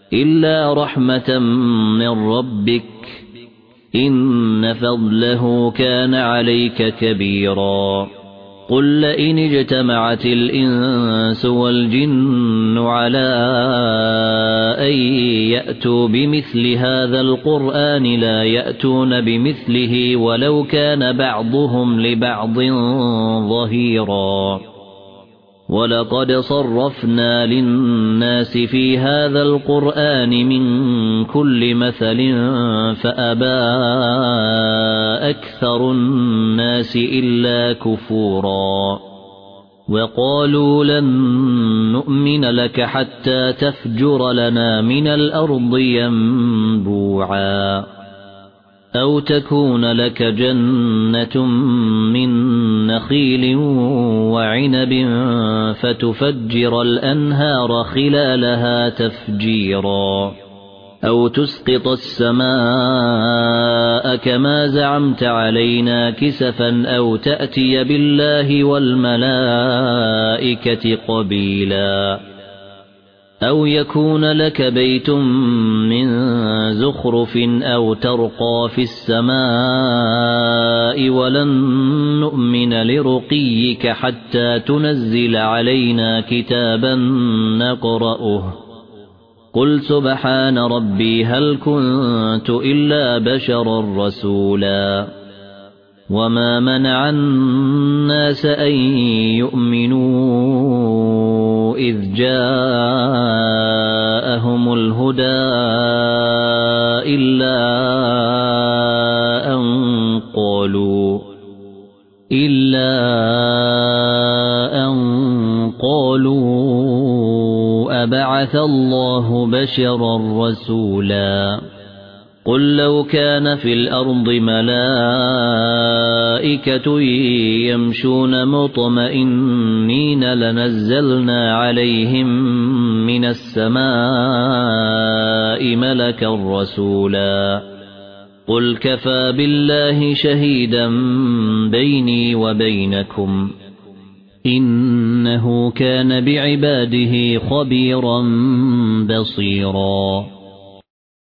إلا رحمة من ربك إن فضله كان عليك كبيرا قل لئن اجتمعت الإنس والجن على أن يأتوا بمثل هذا القرآن لا يأتون بمثله ولو كان بعضهم لبعض ظهيرا ولقد صرفنا للناس في هذا القرآن من كل مثل فأبى أكثر الناس إلا كفورا وقالوا لن نؤمن لك حتى تفجر لنا من الأرض ينبوعا أو تكون لك جنة من نخيل وعنب فتفجر الأنهار خلالها تفجيرا أو تسقط السماء كما زعمت علينا كسفا أو تأتي بالله والملائكة قبيلا أو يكون لك بيت من زخرف أو ترقى في السماء ولن نؤمن لرقيك حتى تنزل علينا كتابا نقرأه قل سبحان ربي هل كنت إلا بشرا رسولا وما منع الناس أن يؤمنوا إذ جاءهم الهدى إلا أن قالوا أبعث الله بشرا رسولا قل لو كان في الأرض ملائكة يمشون مطمئنين لنزلنا عليهم من السماء ملكا رسولا قل كفى بالله شهيدا بيني وبينكم إنه كان بعباده خبيرا بصيرا